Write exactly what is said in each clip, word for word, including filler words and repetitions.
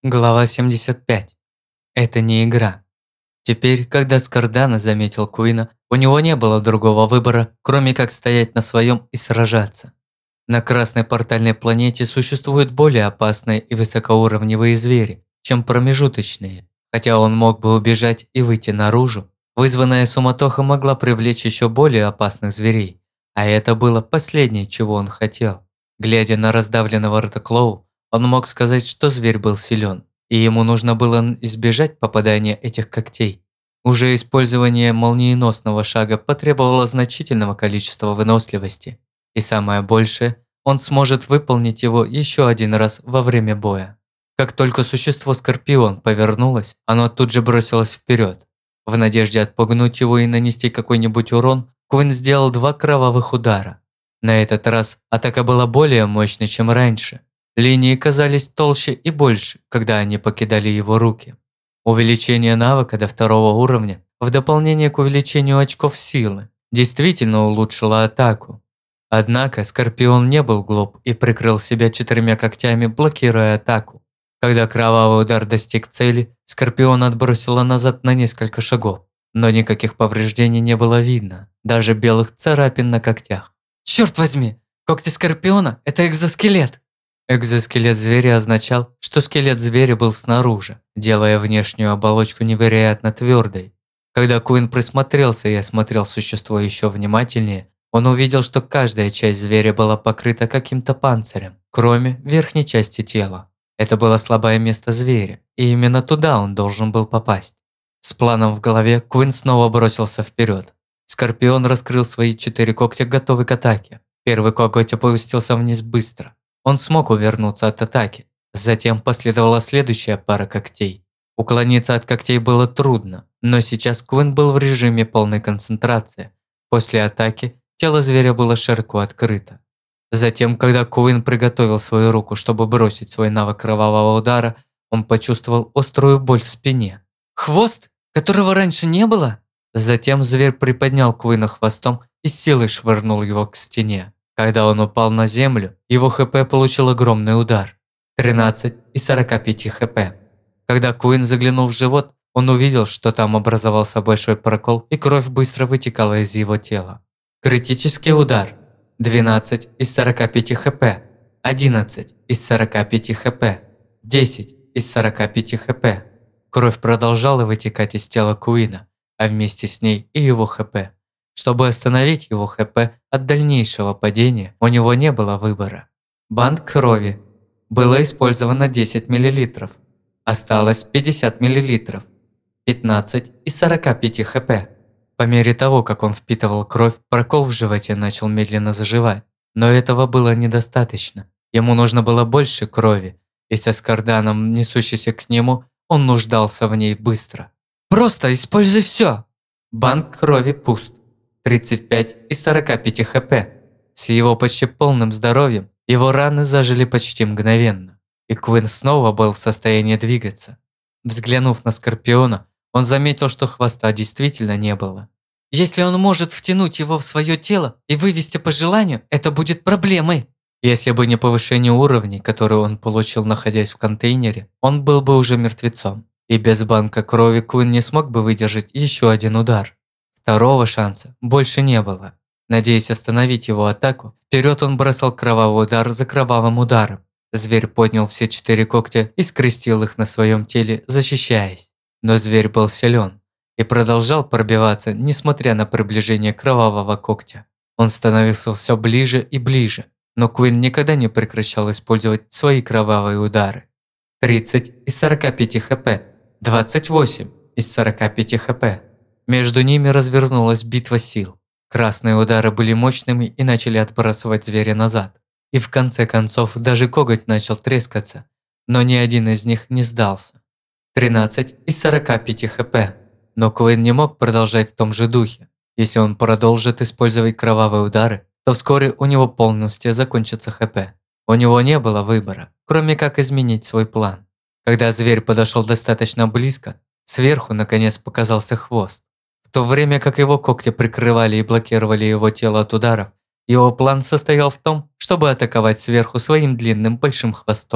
Глава семьдесят пять. Это не игра. Теперь, когда Скордана заметил Куина, у него не было другого выбора, кроме как стоять на своем и сражаться. На Красной портальной планете существуют более опасные и высокоуровневые звери, чем промежуточные. Хотя он мог бы убежать и выйти наружу, вызванная суматоха могла привлечь еще более опасных зверей. А это было последнее, чего он хотел. Глядя на раздавленного Ратоклоу, он мог сказать, что зверь был силен, и ему нужно было избежать попадания этих когтей. Уже использование молниеносного шага потребовало значительного количества выносливости, и самое большее, он сможет выполнить его еще один раз во время боя. Как только существо Скорпион повернулось, оно тут же бросилось вперед. В надежде отпугнуть его и нанести какой-нибудь урон, Куин сделал два кровавых удара. На этот раз атака была более мощной, чем раньше. Линии казались толще и больше, когда они покидали его руки. Увеличение навыка до второго уровня, в дополнение к увеличению очков силы, действительно улучшило атаку. Однако Скорпион не был глуп и прикрыл себя четырьмя когтями, блокируя атаку. Когда кровавый удар достиг цели, Скорпион отбросило назад на несколько шагов, но никаких повреждений не было видно, даже белых царапин на когтях. «Черт возьми! Когти Скорпиона – это экзоскелет!» Экзоскелет зверя означал, что скелет зверя был снаружи, делая внешнюю оболочку невероятно твердой. Когда Куин присмотрелся и осмотрел существо еще внимательнее, он увидел, что каждая часть зверя была покрыта каким-то панцирем, кроме верхней части тела. Это было слабое место зверя, и именно туда он должен был попасть. С планом в голове Куин снова бросился вперед. Скорпион раскрыл свои четыре когтя, готовый к атаке. Первый коготь опустился вниз быстро. Он смог увернуться от атаки. Затем последовала следующая пара когтей. Уклониться от когтей было трудно, но сейчас Куин был в режиме полной концентрации. После атаки тело зверя было широко открыто. Затем, когда Куин приготовил свою руку, чтобы бросить свой навык кровавого удара, он почувствовал острую боль в спине. «Хвост, которого раньше не было?» Затем зверь приподнял Куина хвостом и с силой швырнул его к стене. Когда он упал на землю, его ХП получил огромный удар – тринадцать из сорока пяти ХП. Когда Куин заглянул в живот, он увидел, что там образовался большой прокол и кровь быстро вытекала из его тела. Критический удар – двенадцать из сорока пяти ХП, одиннадцать из сорока пяти ХП, десять из сорока пяти ХП. Кровь продолжала вытекать из тела Куина, а вместе с ней и его ХП. Чтобы остановить его ХП от дальнейшего падения, у него не было выбора. Банк крови. Было использовано десять миллилитров. Осталось пятьдесят миллилитров. пятнадцать из сорока пяти ХП. По мере того, как он впитывал кровь, прокол в животе начал медленно заживать. Но этого было недостаточно. Ему нужно было больше крови, и со Скорданом, несущейся к нему, он нуждался в ней быстро. «Просто используй все!» Банк крови пуст. тридцать пять из сорока пяти ХП. С его почти полным здоровьем его раны зажили почти мгновенно, и Куин снова был в состоянии двигаться. Взглянув на Скорпиона, он заметил, что хвоста действительно не было. «Если он может втянуть его в свое тело и вывести по желанию, это будет проблемой!» Если бы не повышение уровней, которое он получил, находясь в контейнере, он был бы уже мертвецом. И без банка крови Куин не смог бы выдержать еще один удар. Второго шанса больше не было. Надеясь остановить его атаку, вперед он бросал кровавый удар за кровавым ударом. Зверь поднял все четыре когтя и скрестил их на своем теле, защищаясь. Но зверь был силен и продолжал пробиваться, несмотря на приближение кровавого когтя. Он становился все ближе и ближе, но Куин никогда не прекращал использовать свои кровавые удары. тридцать из сорока пяти ХП, двадцать восемь из сорока пяти ХП. Между ними развернулась битва сил. Красные удары были мощными и начали отбрасывать зверя назад. И в конце концов даже коготь начал трескаться, но ни один из них не сдался. тринадцать из сорока пяти ХП. Но Куин не мог продолжать в том же духе. Если он продолжит использовать кровавые удары, то вскоре у него полностью закончится ХП. У него не было выбора, кроме как изменить свой план. Когда зверь подошел достаточно близко, сверху наконец показался хвост. В то время как его когти прикрывали и блокировали его тело от ударов, его план состоял в том, чтобы атаковать сверху своим длинным большим хвостом.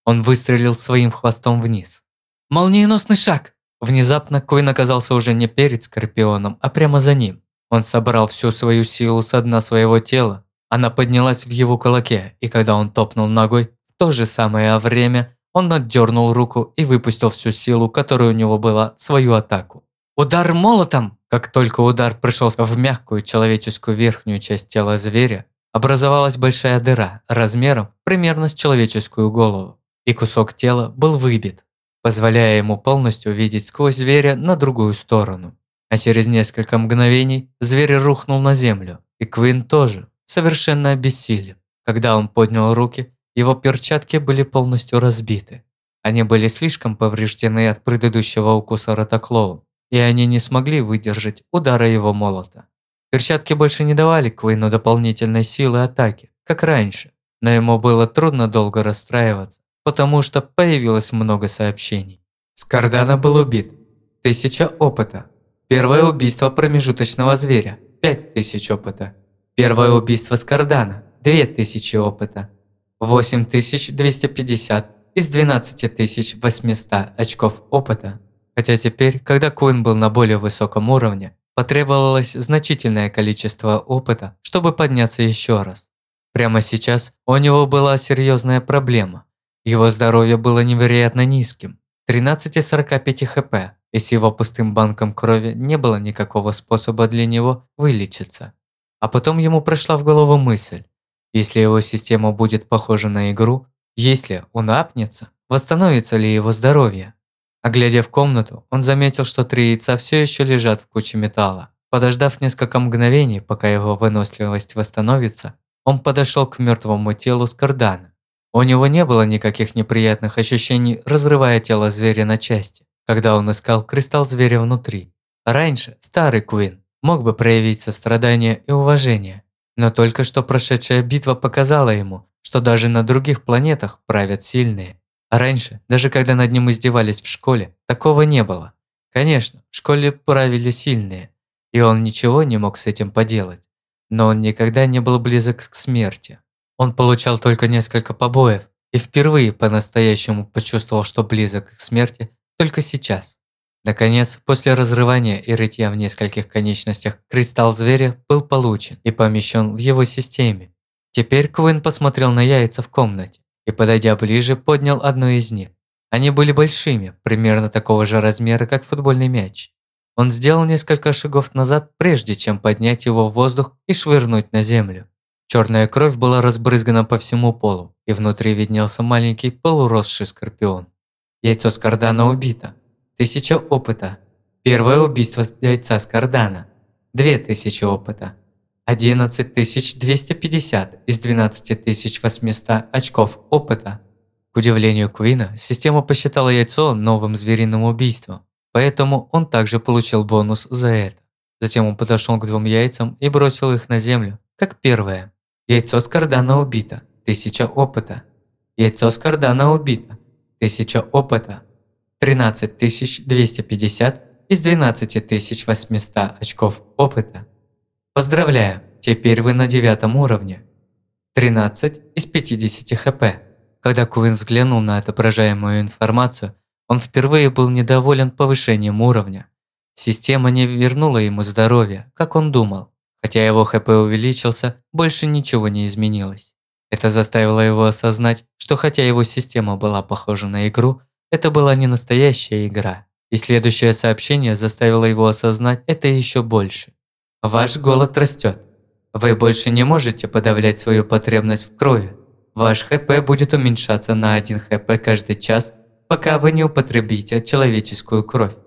Он выстрелил своим хвостом вниз. Молниеносный шаг! Внезапно Куин оказался уже не перед Скорпионом, а прямо за ним. Он собрал всю свою силу со дна своего тела. Она поднялась в его кулаке, и когда он топнул ногой, в то же самое время он отдернул руку и выпустил всю силу, которая у него была, свою атаку. Удар молотом! Как только удар пришелся в мягкую человеческую верхнюю часть тела зверя, образовалась большая дыра размером примерно с человеческую голову, и кусок тела был выбит, позволяя ему полностью видеть сквозь зверя на другую сторону. А через несколько мгновений зверь рухнул на землю, и Куин тоже, совершенно обессилев. Когда он поднял руки, его перчатки были полностью разбиты. Они были слишком повреждены от предыдущего укуса Ратоклоу, и они не смогли выдержать удара его молота. Перчатки больше не давали Куину дополнительной силы атаки, как раньше, но ему было трудно долго расстраиваться, потому что появилось много сообщений. Скардана был убит. Тысяча опыта. Первое убийство промежуточного зверя. Пять тысяч опыта. Первое убийство Скардана. Две тысячи опыта. Восемь тысяч двести пятьдесят из двенадцати тысяч восьмисот очков опыта. Хотя теперь, когда Куин был на более высоком уровне, потребовалось значительное количество опыта, чтобы подняться еще раз. Прямо сейчас у него была серьезная проблема. Его здоровье было невероятно низким – тринадцать из сорока пяти хп, и с его пустым банком крови не было никакого способа для него вылечиться. А потом ему пришла в голову мысль, если его система будет похожа на игру, если он апнется, восстановится ли его здоровье? А глядя в комнату, он заметил, что три яйца все еще лежат в куче металла. Подождав несколько мгновений, пока его выносливость восстановится, он подошел к мертвому телу Скардана. У него не было никаких неприятных ощущений, разрывая тело зверя на части, когда он искал кристалл зверя внутри. Раньше старый Куин мог бы проявить сострадание и уважение, но только что прошедшая битва показала ему, что даже на других планетах правят сильные. А раньше, даже когда над ним издевались в школе, такого не было. Конечно, в школе правили сильные, и он ничего не мог с этим поделать. Но он никогда не был близок к смерти. Он получал только несколько побоев и впервые по-настоящему почувствовал, что близок к смерти только сейчас. Наконец, после разрывания и рытья в нескольких конечностях, кристалл зверя был получен и помещен в его системе. Теперь Куин посмотрел на яйца в комнате и, подойдя ближе, поднял одно из них. Они были большими, примерно такого же размера, как футбольный мяч. Он сделал несколько шагов назад, прежде чем поднять его в воздух и швырнуть на землю. Черная кровь была разбрызгана по всему полу, и внутри виднелся маленький полуросший скорпион. Яйцо Скардана убито. Тысяча опыта. Первое убийство яйца Скардана. Две тысячи опыта. одиннадцать тысяч двести пятьдесят из двенадцати тысяч восьмисот очков опыта. К удивлению Куина, система посчитала яйцо новым звериным убийством, поэтому он также получил бонус за это. Затем он подошел к двум яйцам и бросил их на землю, как первое. Яйцо Скардана убито. Тысяча опыта. Яйцо Скардана убито. Тысяча опыта. тринадцать тысяч двести пятьдесят из двенадцати тысяч восьмисот очков опыта. Поздравляю, теперь вы на девятом уровне. тринадцать из пятидесяти хп. Когда Куин взглянул на отображаемую информацию, он впервые был недоволен повышением уровня. Система не вернула ему здоровье, как он думал. Хотя его хп увеличился, больше ничего не изменилось. Это заставило его осознать, что хотя его система была похожа на игру, это была не настоящая игра. И следующее сообщение заставило его осознать это еще больше. Ваш голод растет. Вы больше не можете подавлять свою потребность в крови. Ваш хп будет уменьшаться на один хп каждый час, пока вы не употребите человеческую кровь.